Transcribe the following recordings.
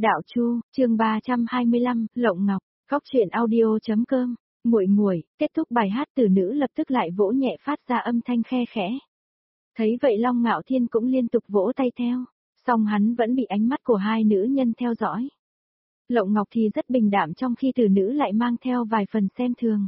Đạo Chu, chương 325, Lộng Ngọc, Góc truyện audio.com. Muội muội, kết thúc bài hát từ nữ lập tức lại vỗ nhẹ phát ra âm thanh khe khẽ. Thấy vậy Long Ngạo Thiên cũng liên tục vỗ tay theo, song hắn vẫn bị ánh mắt của hai nữ nhân theo dõi. Lộng Ngọc thì rất bình đạm trong khi từ nữ lại mang theo vài phần xem thường.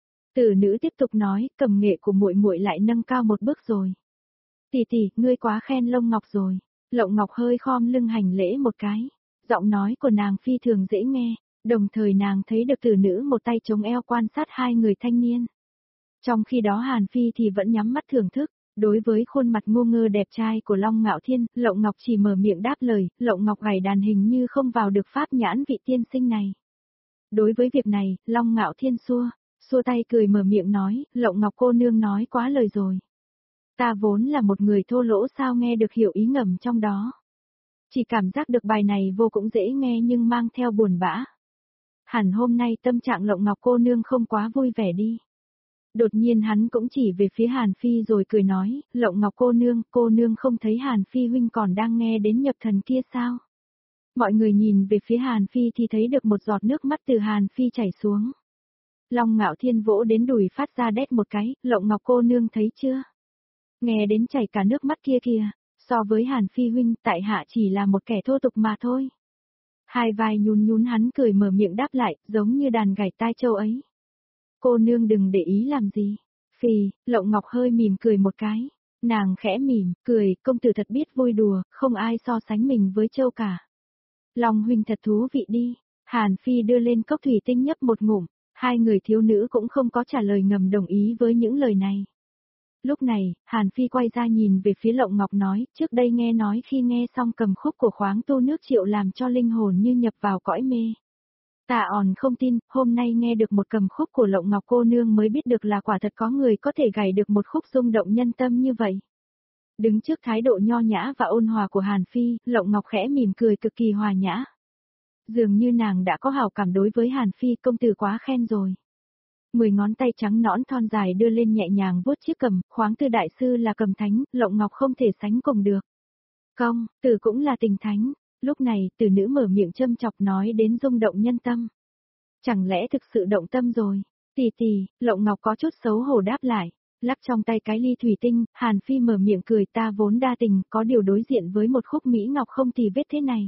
Từ nữ tiếp tục nói, cầm nghệ của muội muội lại nâng cao một bước rồi. Tỷ tỷ, ngươi quá khen Long Ngọc rồi. Lộng Ngọc hơi khom lưng hành lễ một cái. Giọng nói của nàng phi thường dễ nghe, đồng thời nàng thấy được từ nữ một tay chống eo quan sát hai người thanh niên. Trong khi đó Hàn Phi thì vẫn nhắm mắt thưởng thức, đối với khuôn mặt ngô ngơ đẹp trai của Long Ngạo Thiên, Lộng Ngọc chỉ mở miệng đáp lời, Lộng Ngọc gảy đàn hình như không vào được pháp nhãn vị tiên sinh này. Đối với việc này, Long Ngạo Thiên xua tay cười mở miệng nói, Lộng Ngọc cô nương nói quá lời rồi. Ta vốn là một người thô lỗ sao nghe được hiểu ý ngầm trong đó. Chỉ cảm giác được bài này vô cũng dễ nghe nhưng mang theo buồn bã. Hẳn hôm nay tâm trạng Lộng Ngọc cô nương không quá vui vẻ đi. Đột nhiên hắn cũng chỉ về phía Hàn Phi rồi cười nói, Lộng Ngọc cô nương không thấy Hàn Phi huynh còn đang nghe đến nhập thần kia sao? Mọi người nhìn về phía Hàn Phi thì thấy được một giọt nước mắt từ Hàn Phi chảy xuống. Long Ngạo Thiên vỗ đến đùi phát ra đét một cái, Lộng Ngọc cô nương thấy chưa? Nghe đến chảy cả nước mắt kia kìa, so với Hàn Phi huynh tại hạ chỉ là một kẻ thô tục mà thôi. Hai vai nhún hắn cười mở miệng đáp lại, giống như đàn gảy tai châu ấy. Cô nương đừng để ý làm gì. Phì, Lộng Ngọc hơi mỉm cười một cái. Nàng khẽ mỉm, cười, công tử thật biết vui đùa, không ai so sánh mình với châu cả. Long huynh thật thú vị đi. Hàn Phi đưa lên cốc thủy tinh nhấp một ngụm, hai người thiếu nữ cũng không có trả lời ngầm đồng ý với những lời này. Lúc này, Hàn Phi quay ra nhìn về phía Lộng Ngọc nói, trước đây nghe nói khi nghe xong cầm khúc của khoáng tu nước Triệu làm cho linh hồn như nhập vào cõi mê. Ta không tin, hôm nay nghe được một cầm khúc của Lộng Ngọc cô nương mới biết được là quả thật có người có thể gảy được một khúc rung động nhân tâm như vậy. Đứng trước thái độ nho nhã và ôn hòa của Hàn Phi, Lộng Ngọc khẽ mỉm cười cực kỳ hòa nhã. Dường như nàng đã có hảo cảm đối với Hàn Phi, công tử quá khen rồi. 10 ngón tay trắng nõn thon dài đưa lên nhẹ nhàng vuốt chiếc cầm, khoáng tư đại sư là cầm thánh, Lộng Ngọc không thể sánh cùng được. Công tử cũng là tình thánh. Lúc này, từ nữ mở miệng châm chọc nói đến rung động nhân tâm. Chẳng lẽ thực sự động tâm rồi? Tỷ, Lộng Ngọc có chút xấu hổ đáp lại, lắc trong tay cái ly thủy tinh, Hàn Phi mở miệng cười, ta vốn đa tình, có điều đối diện với một khúc mỹ ngọc không thì vết thế này.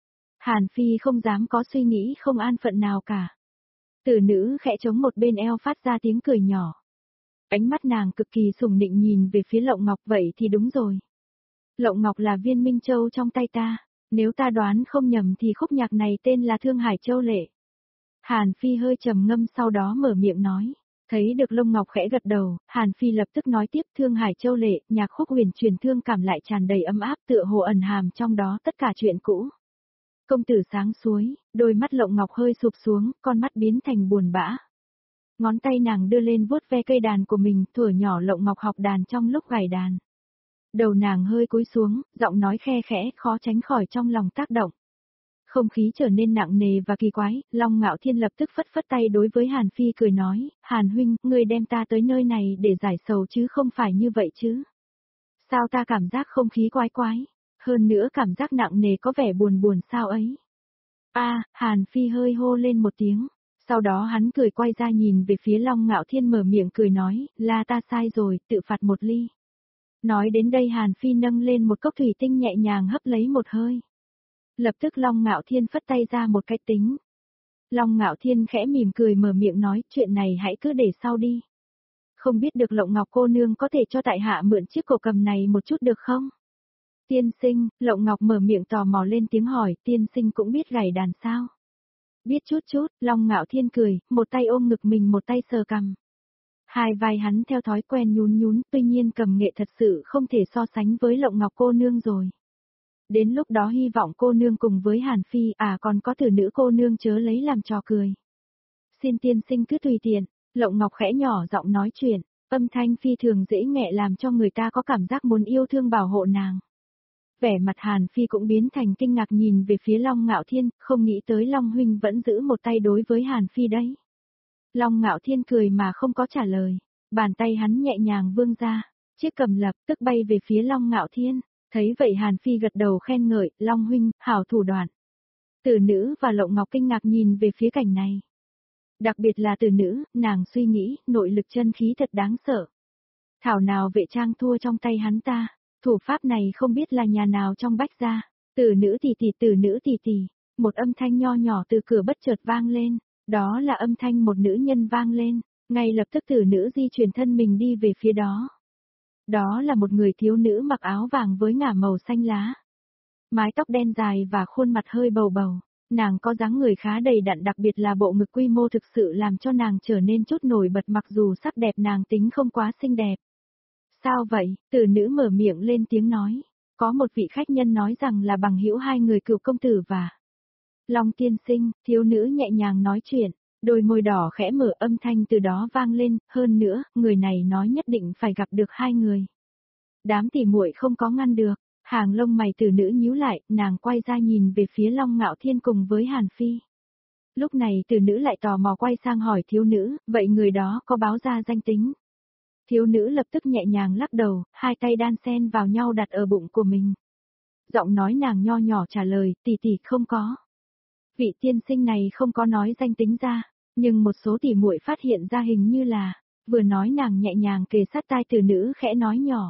Hàn Phi không dám có suy nghĩ không an phận nào cả. Từ nữ khẽ chống một bên eo phát ra tiếng cười nhỏ. Ánh mắt nàng cực kỳ sùng nịnh nhìn về phía Lộng Ngọc, vậy thì đúng rồi. Lộng Ngọc là viên minh châu trong tay ta, nếu ta đoán không nhầm thì khúc nhạc này tên là Thương Hải Châu Lệ. Hàn Phi hơi trầm ngâm sau đó mở miệng nói. Thấy được Long Ngọc khẽ gật đầu, Hàn Phi lập tức nói tiếp, Thương Hải Châu Lệ, nhạc khúc huyền truyền thương cảm lại tràn đầy ấm áp tựa hồ ẩn hàm trong đó tất cả chuyện cũ. Công tử sáng suối, đôi mắt Lộng Ngọc hơi sụp xuống, con mắt biến thành buồn bã. Ngón tay nàng đưa lên vuốt ve cây đàn của mình, thuở nhỏ Lộng Ngọc học đàn trong lúc gảy đàn. Đầu nàng hơi cúi xuống, giọng nói khe khẽ, khó tránh khỏi trong lòng tác động. Không khí trở nên nặng nề và kỳ quái, Long Ngạo Thiên lập tức phất phất tay đối với Hàn Phi cười nói, Hàn huynh, ngươi đem ta tới nơi này để giải sầu chứ không phải như vậy chứ. Sao ta cảm giác không khí quái quái, hơn nữa cảm giác nặng nề có vẻ buồn sao ấy. Hàn Phi hơi hô lên một tiếng, sau đó hắn cười quay ra nhìn về phía Long Ngạo Thiên mở miệng cười nói, là ta sai rồi, tự phạt một ly. Nói đến đây Hàn Phi nâng lên một cốc thủy tinh nhẹ nhàng hấp lấy một hơi. Lập tức Long Ngạo Thiên phất tay ra một cái tính. Long Ngạo Thiên khẽ mỉm cười mở miệng nói, chuyện này hãy cứ để sau đi. Không biết được Lộng Ngọc cô nương có thể cho tại hạ mượn chiếc cổ cầm này một chút được không? Tiên sinh, Lộng Ngọc mở miệng tò mò lên tiếng hỏi, tiên sinh cũng biết gảy đàn sao? Biết chút, Long Ngạo Thiên cười, một tay ôm ngực mình một tay sờ cằm. Hai vai hắn theo thói quen nhún, tuy nhiên cầm nghệ thật sự không thể so sánh với Lộng Ngọc cô nương rồi. Đến lúc đó hy vọng cô nương cùng với Hàn Phi, còn có từ nữ cô nương chớ lấy làm trò cười. Xin tiên sinh cứ tùy tiện, Lộng Ngọc khẽ nhỏ giọng nói chuyện, âm thanh phi thường dễ nghe làm cho người ta có cảm giác muốn yêu thương bảo hộ nàng. Vẻ mặt Hàn Phi cũng biến thành kinh ngạc nhìn về phía Long Ngạo Thiên, không nghĩ tới Long huynh vẫn giữ một tay đối với Hàn Phi đấy. Long Ngạo Thiên cười mà không có trả lời, bàn tay hắn nhẹ nhàng vươn ra, chiếc cầm lập tức bay về phía Long Ngạo Thiên. Thấy vậy Hàn Phi gật đầu khen ngợi, Long huynh, hảo thủ đoạn. Tử Nữ và Lộng Ngọc kinh ngạc nhìn về phía cảnh này. Đặc biệt là Tử Nữ, nàng suy nghĩ, nội lực chân khí thật đáng sợ. Thảo nào vệ trang thua trong tay hắn ta, thủ pháp này không biết là nhà nào trong Bách gia. Tử Nữ tỷ tỷ, Tử Nữ tỷ tỷ, một âm thanh nho nhỏ từ cửa bất chợt vang lên, đó là âm thanh một nữ nhân vang lên, ngay lập tức Tử Nữ di chuyển thân mình đi về phía đó. Đó là một người thiếu nữ mặc áo vàng với ngả màu xanh lá. Mái tóc đen dài và khuôn mặt hơi bầu bầu, nàng có dáng người khá đầy đặn, đặc biệt là bộ ngực quy mô thực sự làm cho nàng trở nên chút nổi bật mặc dù sắc đẹp nàng tính không quá xinh đẹp. Sao vậy? Tử Nữ mở miệng lên tiếng nói. Có một vị khách nhân nói rằng là bằng hữu hai người Cửu công tử và Long tiên sinh. Thiếu nữ nhẹ nhàng nói chuyện, đôi môi đỏ khẽ mở, âm thanh từ đó vang lên, hơn nữa, người này nói nhất định phải gặp được hai người. Đám tỉ muội không có ngăn được, hàng lông mày Tử Nữ nhíu lại, nàng quay ra nhìn về phía Long Ngạo Thiên cùng với Hàn Phi. Lúc này Tử Nữ lại tò mò quay sang hỏi thiếu nữ, vậy người đó có báo ra danh tính? Thiếu nữ lập tức nhẹ nhàng lắc đầu, hai tay đan xen vào nhau đặt ở bụng của mình. Giọng nói nàng nho nhỏ trả lời, tỷ tỷ không có. Vị tiên sinh này không có nói danh tính ra, nhưng một số tỷ muội phát hiện ra hình như là, vừa nói nàng nhẹ nhàng kề sát tai Tử Nữ khẽ nói nhỏ.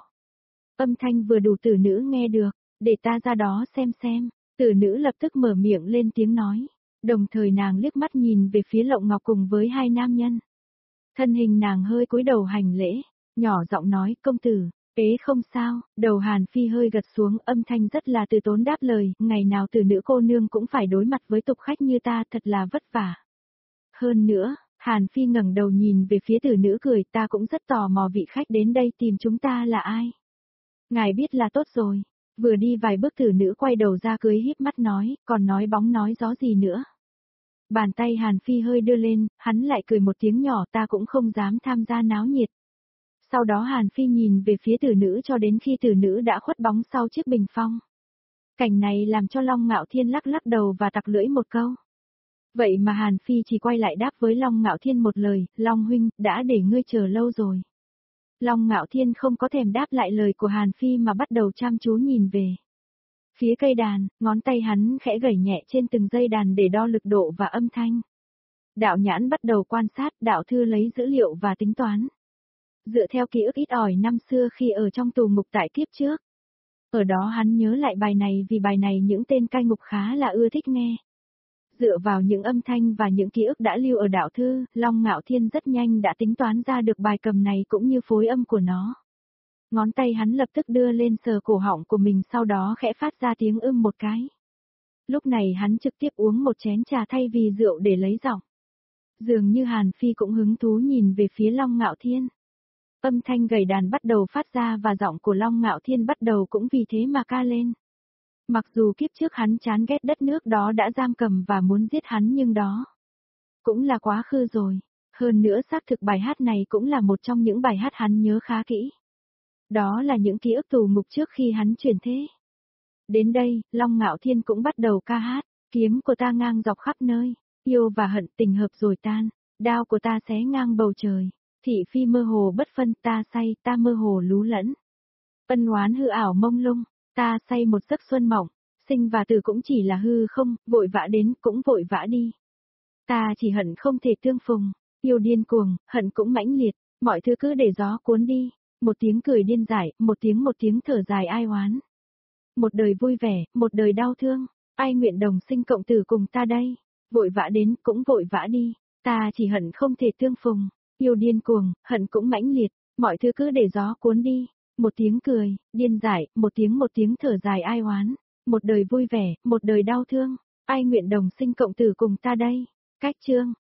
Âm thanh vừa đủ Tử Nữ nghe được, để ta ra đó xem. Tử Nữ lập tức mở miệng lên tiếng nói, đồng thời nàng liếc mắt nhìn về phía Lộng Ngọc cùng với hai nam nhân. Thân hình nàng hơi cúi đầu hành lễ, nhỏ giọng nói, công tử, ế không sao. Đầu Hàn Phi hơi gật xuống, âm thanh rất là từ tốn đáp lời, ngày nào Tử Nữ cô nương cũng phải đối mặt với tục khách như ta, thật là vất vả. Hơn nữa, Hàn Phi ngẩng đầu nhìn về phía Tử Nữ cười, ta cũng rất tò mò vị khách đến đây tìm chúng ta là ai. Ngài biết là tốt rồi. Vừa đi vài bước Tử Nữ quay đầu ra cười híp mắt nói, còn nói bóng nói gió gì nữa. Bàn tay Hàn Phi hơi đưa lên, hắn lại cười một tiếng nhỏ, ta cũng không dám tham gia náo nhiệt. Sau đó Hàn Phi nhìn về phía Tử Nữ cho đến khi Tử Nữ đã khuất bóng sau chiếc bình phong. Cảnh này làm cho Long Ngạo Thiên lắc lắc đầu và tặc lưỡi một câu. Vậy mà Hàn Phi chỉ quay lại đáp với Long Ngạo Thiên một lời, Long huynh, đã để ngươi chờ lâu rồi. Long Ngạo Thiên không có thèm đáp lại lời của Hàn Phi mà bắt đầu chăm chú nhìn về phía cây đàn, ngón tay hắn khẽ gảy nhẹ trên từng dây đàn để đo lực độ và âm thanh. Đạo nhãn bắt đầu quan sát, đạo thư lấy dữ liệu và tính toán. Dựa theo ký ức ít ỏi năm xưa khi ở trong tù ngục tại kiếp trước. Ở đó hắn nhớ lại bài này vì bài này những tên cai ngục khá là ưa thích nghe. Dựa vào những âm thanh và những ký ức đã lưu ở đạo thư, Long Ngạo Thiên rất nhanh đã tính toán ra được bài cầm này cũng như phối âm của nó. Ngón tay hắn lập tức đưa lên sờ cổ họng của mình, sau đó khẽ phát ra tiếng một cái. Lúc này hắn trực tiếp uống một chén trà thay vì rượu để lấy giọng. Dường như Hàn Phi cũng hứng thú nhìn về phía Long Ngạo Thiên. Âm thanh gảy đàn bắt đầu phát ra và giọng của Long Ngạo Thiên bắt đầu cũng vì thế mà ca lên. Mặc dù kiếp trước hắn chán ghét đất nước đó đã giam cầm và muốn giết hắn nhưng đó cũng là quá khứ rồi. Hơn nữa xác thực bài hát này cũng là một trong những bài hát hắn nhớ khá kỹ. Đó là những ký ức tù ngục trước khi hắn chuyển thế. Đến đây, Long Ngạo Thiên cũng bắt đầu ca hát, kiếm của ta ngang dọc khắp nơi, yêu và hận tình hợp rồi tan, đao của ta xé ngang bầu trời, thị phi mơ hồ bất phân, ta say, ta mơ hồ lú lẫn. Ân oán hư ảo mông lung, ta say một giấc xuân mộng, sinh và tử cũng chỉ là hư không, vội vã đến cũng vội vã đi. Ta chỉ hận không thể tương phùng, yêu điên cuồng, hận cũng mãnh liệt, mọi thứ cứ để gió cuốn đi. Một tiếng cười điên dại, một tiếng thở dài ai oán. Một đời vui vẻ, một đời đau thương, ai nguyện đồng sinh cộng tử cùng ta đây. Vội vã đến cũng vội vã đi, ta chỉ hận không thể tương phùng, yêu điên cuồng, hận cũng mãnh liệt, mọi thứ cứ để gió cuốn đi. Một tiếng cười, điên dại, một tiếng thở dài ai oán. Một đời vui vẻ, một đời đau thương, ai nguyện đồng sinh cộng tử cùng ta đây. Cách chương